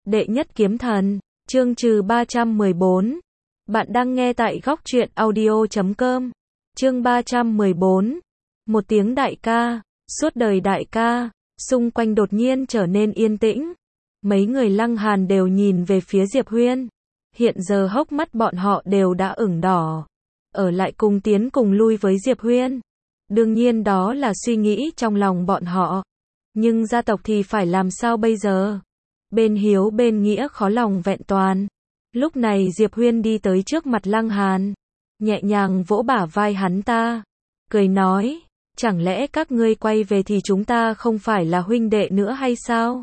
Đệ nhất kiếm thần, chương trừ 314. Bạn đang nghe tại góc truyện audio.com. Chương 314. Một tiếng đại ca, suốt đời đại ca. Xung quanh đột nhiên trở nên yên tĩnh. Mấy người Lăng Hàn đều nhìn về phía Diệp Huyên. Hiện giờ hốc mắt bọn họ đều đã ửng đỏ. Ở lại cùng tiến cùng lui với Diệp Huyên. Đương nhiên đó là suy nghĩ trong lòng bọn họ. Nhưng gia tộc thì phải làm sao bây giờ? Bên hiếu bên nghĩa khó lòng vẹn toàn. Lúc này Diệp Huyên đi tới trước mặt Lăng Hàn, nhẹ nhàng vỗ bả vai hắn ta, cười nói, chẳng lẽ các ngươi quay về thì chúng ta không phải là huynh đệ nữa hay sao?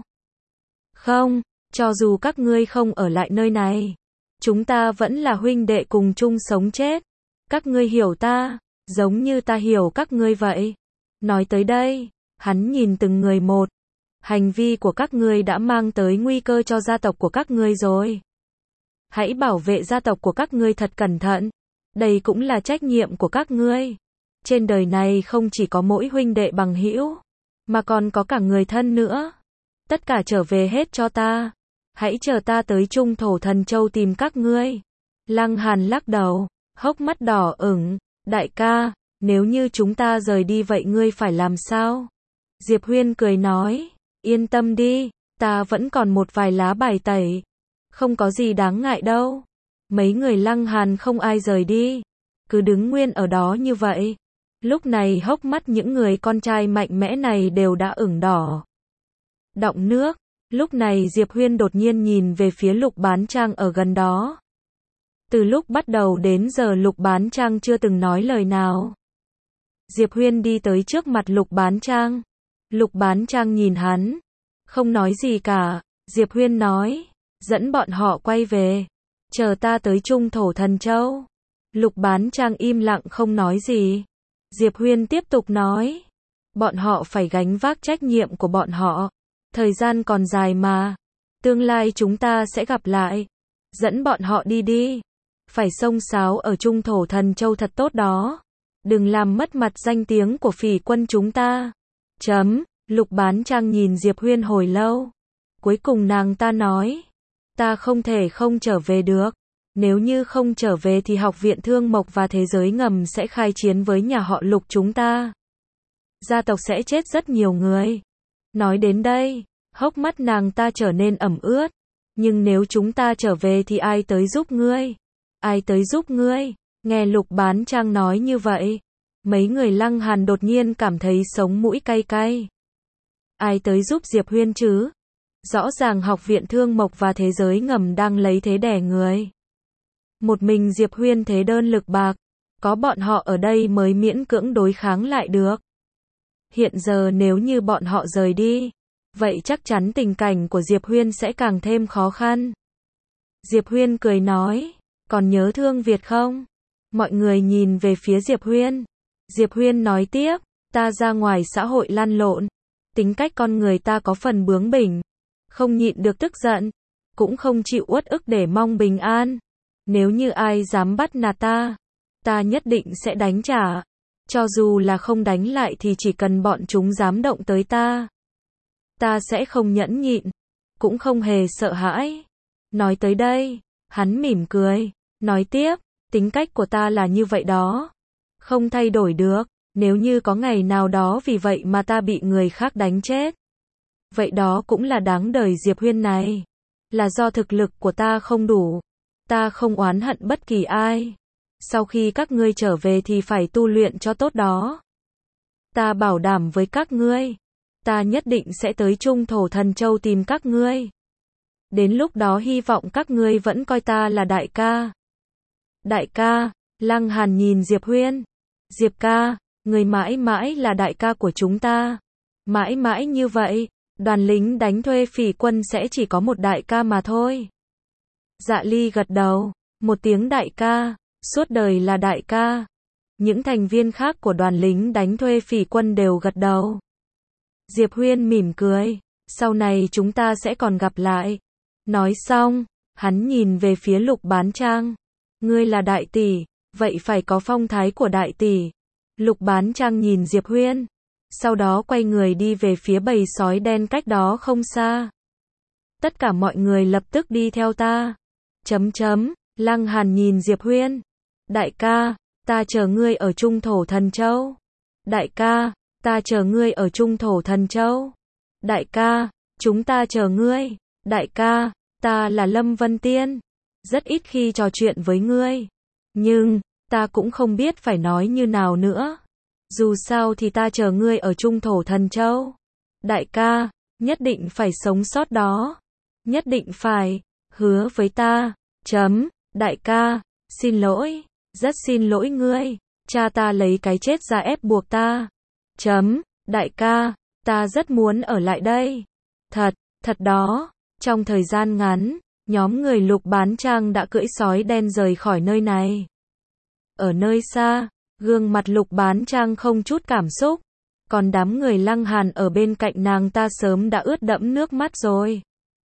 Không, cho dù các ngươi không ở lại nơi này, chúng ta vẫn là huynh đệ cùng chung sống chết. Các ngươi hiểu ta, giống như ta hiểu các ngươi vậy. Nói tới đây, hắn nhìn từng người một. Hành vi của các ngươi đã mang tới nguy cơ cho gia tộc của các ngươi rồi. Hãy bảo vệ gia tộc của các ngươi thật cẩn thận. Đây cũng là trách nhiệm của các ngươi. Trên đời này không chỉ có mỗi huynh đệ bằng hữu, mà còn có cả người thân nữa. Tất cả trở về hết cho ta. Hãy chờ ta tới Trung Thổ Thần Châu tìm các ngươi. Lăng Hàn lắc đầu, hốc mắt đỏ ửng. Đại ca, nếu như chúng ta rời đi vậy ngươi phải làm sao? Diệp Huyên cười nói, yên tâm đi, ta vẫn còn một vài lá bài tẩy. Không có gì đáng ngại đâu. Mấy người Lăng Hàn không ai rời đi. Cứ đứng nguyên ở đó như vậy. Lúc này hốc mắt những người con trai mạnh mẽ này đều đã ửng đỏ. Đọng nước. Lúc này Diệp Huyên đột nhiên nhìn về phía Lục Bán Trang ở gần đó. Từ lúc bắt đầu đến giờ Lục Bán Trang chưa từng nói lời nào. Diệp Huyên đi tới trước mặt Lục Bán Trang. Lục Bán Trang nhìn hắn, không nói gì cả. Diệp Huyên nói, dẫn bọn họ quay về, chờ ta tới Trung Thổ Thần Châu. Lục Bán Trang im lặng không nói gì. Diệp Huyên tiếp tục nói, bọn họ phải gánh vác trách nhiệm của bọn họ. Thời gian còn dài mà, tương lai chúng ta sẽ gặp lại. Dẫn bọn họ đi đi. Phải xông xáo ở Trung Thổ Thần Châu thật tốt đó. Đừng làm mất mặt danh tiếng của Phỉ quân chúng ta. Lục Bán Trang nhìn Diệp Huyên hồi lâu. Cuối cùng nàng ta nói, ta không thể không trở về được. Nếu như không trở về thì Học viện Thương Mộc và Thế giới ngầm sẽ khai chiến với nhà họ Lục chúng ta. Gia tộc sẽ chết rất nhiều người. Nói đến đây, hốc mắt nàng ta trở nên ẩm ướt. Nhưng nếu chúng ta trở về thì ai tới giúp ngươi? Ai tới giúp ngươi? Nghe Lục Bán Trang nói như vậy, mấy người Lăng Hàn đột nhiên cảm thấy sống mũi cay cay. Ai tới giúp Diệp Huyên chứ? Rõ ràng Học viện Thương Mộc và Thế giới ngầm đang lấy thế đè người. Một mình Diệp Huyên thế đơn lực bạc, có bọn họ ở đây mới miễn cưỡng đối kháng lại được. Hiện giờ nếu như bọn họ rời đi, vậy chắc chắn tình cảnh của Diệp Huyên sẽ càng thêm khó khăn. Diệp Huyên cười nói, còn nhớ Thương Việt không? Mọi người nhìn về phía Diệp Huyên. Diệp Huyên nói tiếp, ta ra ngoài xã hội lăn lộn. Tính cách con người ta có phần bướng bỉnh. Không nhịn được tức giận. Cũng không chịu uất ức để mong bình an. Nếu như ai dám bắt nạt ta, ta nhất định sẽ đánh trả. Cho dù là không đánh lại thì chỉ cần bọn chúng dám động tới ta, ta sẽ không nhẫn nhịn. Cũng không hề sợ hãi. Nói tới đây, hắn mỉm cười. Nói tiếp, tính cách của ta là như vậy đó. Không thay đổi được. Nếu như có ngày nào đó vì vậy mà ta bị người khác đánh chết, vậy đó cũng là đáng đời. Diệp Huyên này, là do thực lực của ta không đủ. Ta không oán hận bất kỳ ai. Sau khi các ngươi trở về thì phải tu luyện cho tốt đó. Ta bảo đảm với các ngươi, ta nhất định sẽ tới Trung Thổ Thần Châu tìm các ngươi. Đến lúc đó hy vọng các ngươi vẫn coi ta là đại ca. Đại ca. Lăng Hàn nhìn Diệp Huyên. Diệp ca, người mãi mãi là đại ca của chúng ta. Mãi mãi như vậy, đoàn lính đánh thuê Phỉ quân sẽ chỉ có một đại ca mà thôi. Dạ Ly gật đầu, một tiếng đại ca, suốt đời là đại ca. Những thành viên khác của đoàn lính đánh thuê Phỉ quân đều gật đầu. Diệp Huyên mỉm cười, sau này chúng ta sẽ còn gặp lại. Nói xong, hắn nhìn về phía Lục Bán Trang. Ngươi là đại tỷ, vậy phải có phong thái của đại tỷ. Lục Bán Trang nhìn Diệp Huyên, sau đó quay người đi về phía bầy sói đen cách đó không xa. Tất cả mọi người lập tức đi theo ta. Lăng Hàn nhìn Diệp Huyên. Đại ca, ta chờ ngươi ở Trung Thổ Thần Châu. Đại ca, ta chờ ngươi ở Trung Thổ Thần Châu. Đại ca, chúng ta chờ ngươi. Đại ca, ta là Lâm Vân Tiên. Rất ít khi trò chuyện với ngươi. Nhưng, ta cũng không biết phải nói như nào nữa. Dù sao thì ta chờ ngươi ở Trung Thổ Thần Châu. Đại ca, nhất định phải sống sót đó. Nhất định phải, hứa với ta. Đại ca, xin lỗi, rất xin lỗi ngươi. Cha ta lấy cái chết ra ép buộc ta. Đại ca, ta rất muốn ở lại đây. Thật đó. Trong thời gian ngắn, nhóm người Lục Bán Trang đã cưỡi sói đen rời khỏi nơi này. Ở nơi xa, gương mặt Lục Bán Trang không chút cảm xúc. Còn đám người Lăng Hàn ở bên cạnh nàng ta sớm đã ướt đẫm nước mắt rồi.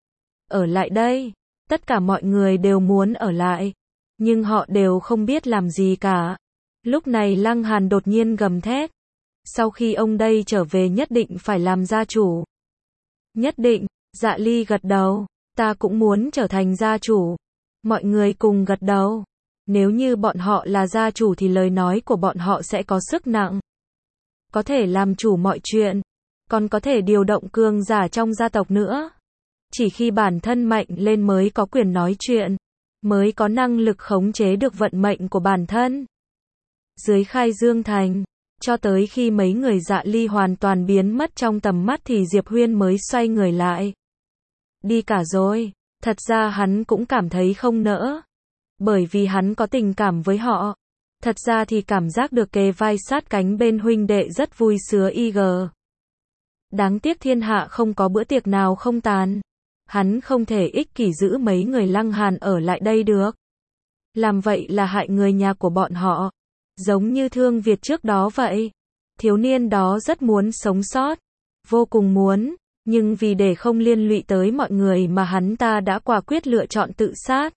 Ở lại đây, tất cả mọi người đều muốn ở lại. Nhưng họ đều không biết làm gì cả. Lúc này Lăng Hàn đột nhiên gầm thét. Sau khi ông đây trở về nhất định phải làm gia chủ. Nhất định, Dạ Ly gật đầu. Ta cũng muốn trở thành gia chủ. Mọi người cùng gật đầu. Nếu như bọn họ là gia chủ thì lời nói của bọn họ sẽ có sức nặng. Có thể làm chủ mọi chuyện. Còn có thể điều động cường giả trong gia tộc nữa. Chỉ khi bản thân mạnh lên mới có quyền nói chuyện. Mới có năng lực khống chế được vận mệnh của bản thân. Dưới Khai Dương Thành, cho tới khi mấy người Dạ Ly hoàn toàn biến mất trong tầm mắt thì Diệp Huyên mới xoay người lại. Đi cả rồi. Thật ra hắn cũng cảm thấy không nỡ. Bởi vì hắn có tình cảm với họ. Thật ra thì cảm giác được kề vai sát cánh bên huynh đệ rất vui sướng IG. Đáng tiếc thiên hạ không có bữa tiệc nào không tàn. Hắn không thể ích kỷ giữ mấy người Lăng Hàn ở lại đây được. Làm vậy là hại người nhà của bọn họ. Giống như Thương Việt trước đó vậy. Thiếu niên đó rất muốn sống sót. Vô cùng muốn. Nhưng vì để không liên lụy tới mọi người mà hắn ta đã quả quyết lựa chọn tự sát.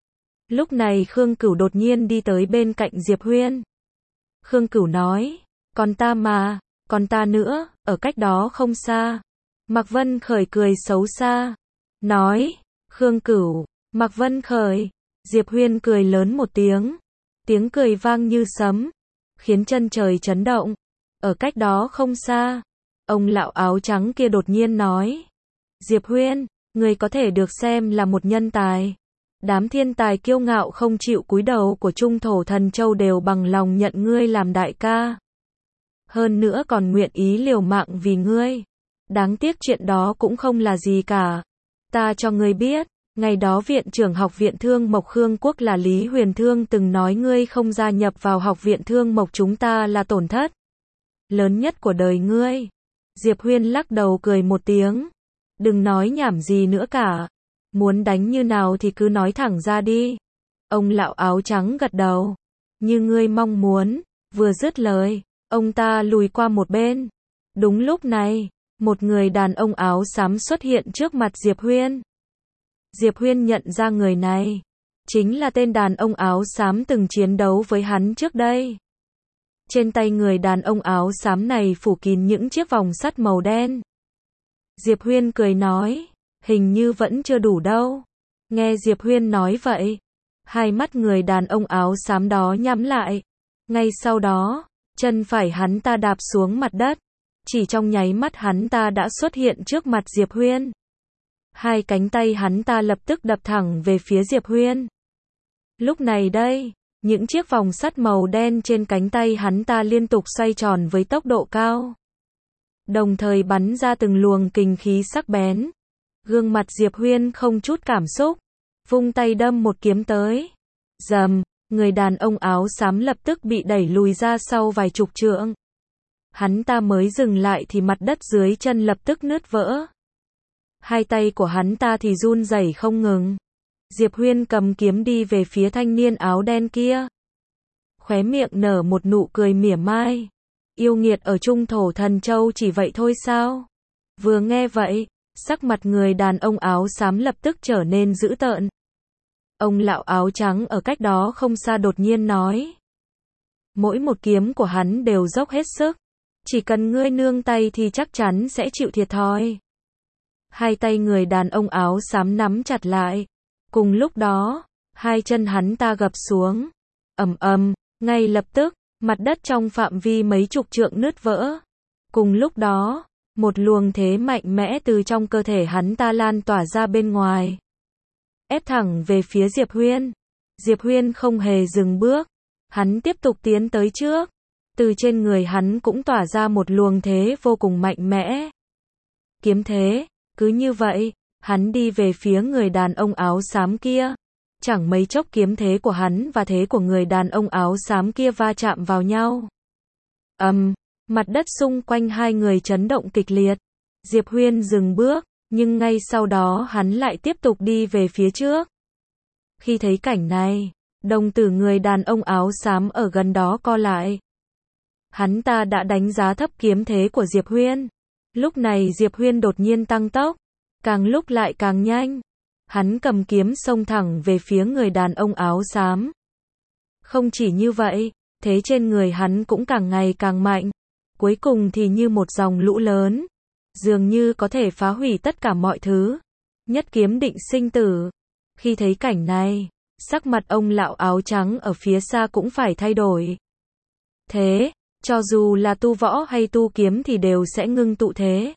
Lúc này Khương Cửu đột nhiên đi tới bên cạnh Diệp Huyên. Khương Cửu nói. Còn ta mà. Còn ta nữa. Ở cách đó không xa. Mạc Vân Khởi cười xấu xa. Nói. Khương Cửu. Mạc Vân Khởi. Diệp Huyên cười lớn một tiếng. Tiếng cười vang như sấm. Khiến chân trời chấn động. Ở cách đó không xa. Ông lão áo trắng kia đột nhiên nói. Diệp Huyên, người có thể được xem là một nhân tài. Đám thiên tài kiêu ngạo không chịu cúi đầu của Trung Thổ Thần Châu đều bằng lòng nhận ngươi làm đại ca. Hơn nữa còn nguyện ý liều mạng vì ngươi. Đáng tiếc chuyện đó cũng không là gì cả. Ta cho ngươi biết, ngày đó viện trưởng học viện Thương Mộc Khương Quốc là Lý Huyền Thương từng nói ngươi không gia nhập vào học viện Thương Mộc chúng ta là tổn thất lớn nhất của đời ngươi. Diệp Huyên lắc đầu cười một tiếng. Đừng nói nhảm gì nữa cả. Muốn đánh như nào thì cứ nói thẳng ra đi. Ông lão áo trắng gật đầu. Như ngươi mong muốn. Vừa dứt lời, ông ta lùi qua một bên. Đúng lúc này, một người đàn ông áo xám xuất hiện trước mặt Diệp Huyên. Diệp Huyên nhận ra người này. Chính là tên đàn ông áo xám từng chiến đấu với hắn trước đây. Trên tay người đàn ông áo xám này phủ kín những chiếc vòng sắt màu đen. Diệp Huyên cười nói, hình như vẫn chưa đủ đâu. Nghe Diệp Huyên nói vậy, hai mắt người đàn ông áo xám đó nhắm lại. Ngay sau đó, chân phải hắn ta đạp xuống mặt đất. Chỉ trong nháy mắt hắn ta đã xuất hiện trước mặt Diệp Huyên. Hai cánh tay hắn ta lập tức đập thẳng về phía Diệp Huyên. Lúc này đây, những chiếc vòng sắt màu đen trên cánh tay hắn ta liên tục xoay tròn với tốc độ cao. Đồng thời bắn ra từng luồng kình khí sắc bén. Gương mặt Diệp Huyên không chút cảm xúc. Vung tay đâm một kiếm tới. Rầm, người đàn ông áo xám lập tức bị đẩy lùi ra sau vài chục trượng. Hắn ta mới dừng lại thì mặt đất dưới chân lập tức nứt vỡ. Hai tay của hắn ta thì run rẩy không ngừng. Diệp Huyên cầm kiếm đi về phía thanh niên áo đen kia. Khóe miệng nở một nụ cười mỉa mai. Yêu nghiệt ở Trung Thổ Thần Châu chỉ vậy thôi sao? Vừa nghe vậy, sắc mặt người đàn ông áo xám lập tức trở nên dữ tợn. Ông lão áo trắng ở cách đó không xa đột nhiên nói. Mỗi một kiếm của hắn đều dốc hết sức. Chỉ cần ngươi nương tay thì chắc chắn sẽ chịu thiệt thòi. Hai tay người đàn ông áo xám nắm chặt lại. Cùng lúc đó, hai chân hắn ta gập xuống. Ầm ầm, ngay lập tức, mặt đất trong phạm vi mấy chục trượng nứt vỡ. Cùng lúc đó, một luồng thế mạnh mẽ từ trong cơ thể hắn ta lan tỏa ra bên ngoài, ép thẳng về phía Diệp Huyên. Diệp Huyên không hề dừng bước, hắn tiếp tục tiến tới trước. Từ trên người hắn cũng tỏa ra một luồng thế vô cùng mạnh mẽ. Kiếm thế, cứ như vậy, hắn đi về phía người đàn ông áo xám kia. Chẳng mấy chốc kiếm thế của hắn và thế của người đàn ông áo xám kia va chạm vào nhau. Mặt đất xung quanh hai người chấn động kịch liệt. Diệp Huyên dừng bước, nhưng ngay sau đó hắn lại tiếp tục đi về phía trước. Khi thấy cảnh này, đồng tử người đàn ông áo xám ở gần đó co lại. Hắn ta đã đánh giá thấp kiếm thế của Diệp Huyên. Lúc này Diệp Huyên đột nhiên tăng tốc, càng lúc lại càng nhanh. Hắn cầm kiếm xông thẳng về phía người đàn ông áo xám. Không chỉ như vậy, thế trên người hắn cũng càng ngày càng mạnh. Cuối cùng thì như một dòng lũ lớn, dường như có thể phá hủy tất cả mọi thứ. Nhất kiếm định sinh tử. Khi thấy cảnh này, sắc mặt ông lão áo trắng ở phía xa cũng phải thay đổi. Thế, cho dù là tu võ hay tu kiếm thì đều sẽ ngưng tụ thế.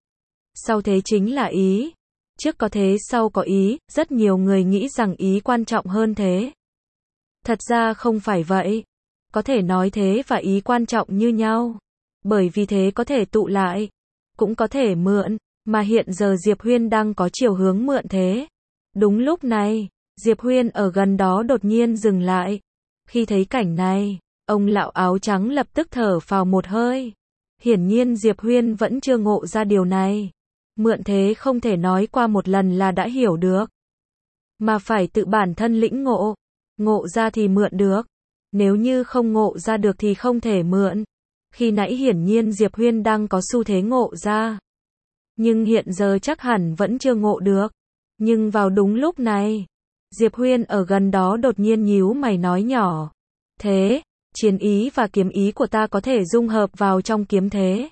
Sau thế chính là ý. Trước có thế sau có ý, rất nhiều người nghĩ rằng ý quan trọng hơn thế. Thật ra không phải vậy. Có thể nói thế và ý quan trọng như nhau. Bởi vì thế có thể tụ lại, cũng có thể mượn, mà hiện giờ Diệp Huyên đang có chiều hướng mượn thế. Đúng lúc này, Diệp Huyên ở gần đó đột nhiên dừng lại. Khi thấy cảnh này, ông lão áo trắng lập tức thở phào một hơi. Hiển nhiên Diệp Huyên vẫn chưa ngộ ra điều này. Mượn thế không thể nói qua một lần là đã hiểu được, mà phải tự bản thân lĩnh ngộ. Ngộ ra thì mượn được, nếu như không ngộ ra được thì không thể mượn. Khi nãy hiển nhiên Diệp Huyên đang có xu thế ngộ ra, nhưng hiện giờ chắc hẳn vẫn chưa ngộ được. Nhưng vào đúng lúc này, Diệp Huyên ở gần đó đột nhiên nhíu mày nói nhỏ. Thế, chiến ý và kiếm ý của ta có thể dung hợp vào trong kiếm thế.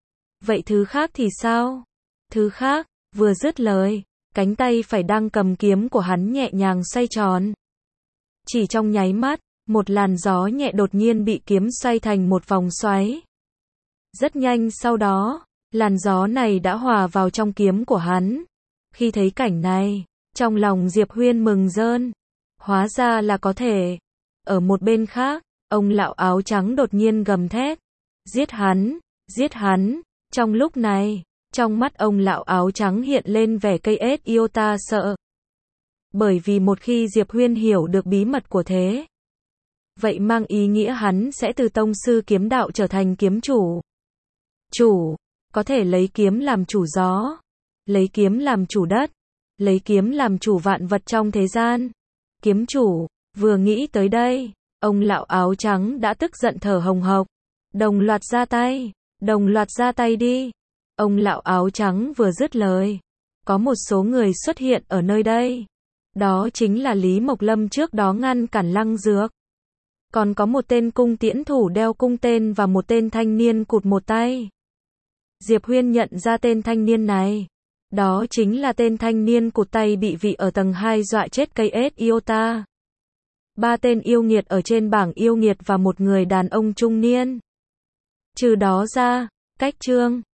Vậy thứ khác thì sao? Thứ khác, vừa dứt lời, cánh tay phải đang cầm kiếm của hắn nhẹ nhàng xoay tròn. Chỉ trong nháy mắt, một làn gió nhẹ đột nhiên bị kiếm xoay thành một vòng xoáy. Rất nhanh sau đó, làn gió này đã hòa vào trong kiếm của hắn. Khi thấy cảnh này, trong lòng Diệp Huyên mừng rơn. Hóa ra là có thể. Ở một bên khác, ông lão áo trắng đột nhiên gầm thét. Giết hắn, giết hắn. Trong lúc này, trong mắt ông lão áo trắng hiện lên vẻ cây ết iota sợ. Bởi vì một khi Diệp Huyên hiểu được bí mật của thế, vậy mang ý nghĩa hắn sẽ từ tông sư kiếm đạo trở thành kiếm chủ. Chủ, có thể lấy kiếm làm chủ gió, lấy kiếm làm chủ đất, lấy kiếm làm chủ vạn vật trong thế gian. Kiếm chủ, vừa nghĩ tới đây, ông lão áo trắng đã tức giận thở hồng hộc. Đồng loạt ra tay, đồng loạt ra tay đi. Ông lão áo trắng vừa dứt lời, có một số người xuất hiện ở nơi đây. Đó chính là Lý Mộc Lâm trước đó ngăn cản Lăng Dược. Còn có một tên cung tiễn thủ đeo cung tên và một tên thanh niên cụt một tay. Diệp Huyên nhận ra tên thanh niên này. Đó chính là tên thanh niên cụt tay bị vị ở tầng 2 dọa chết cây ết iota. 3 tên yêu nghiệt ở trên bảng yêu nghiệt và một người đàn ông trung niên. Trừ đó ra, cách chương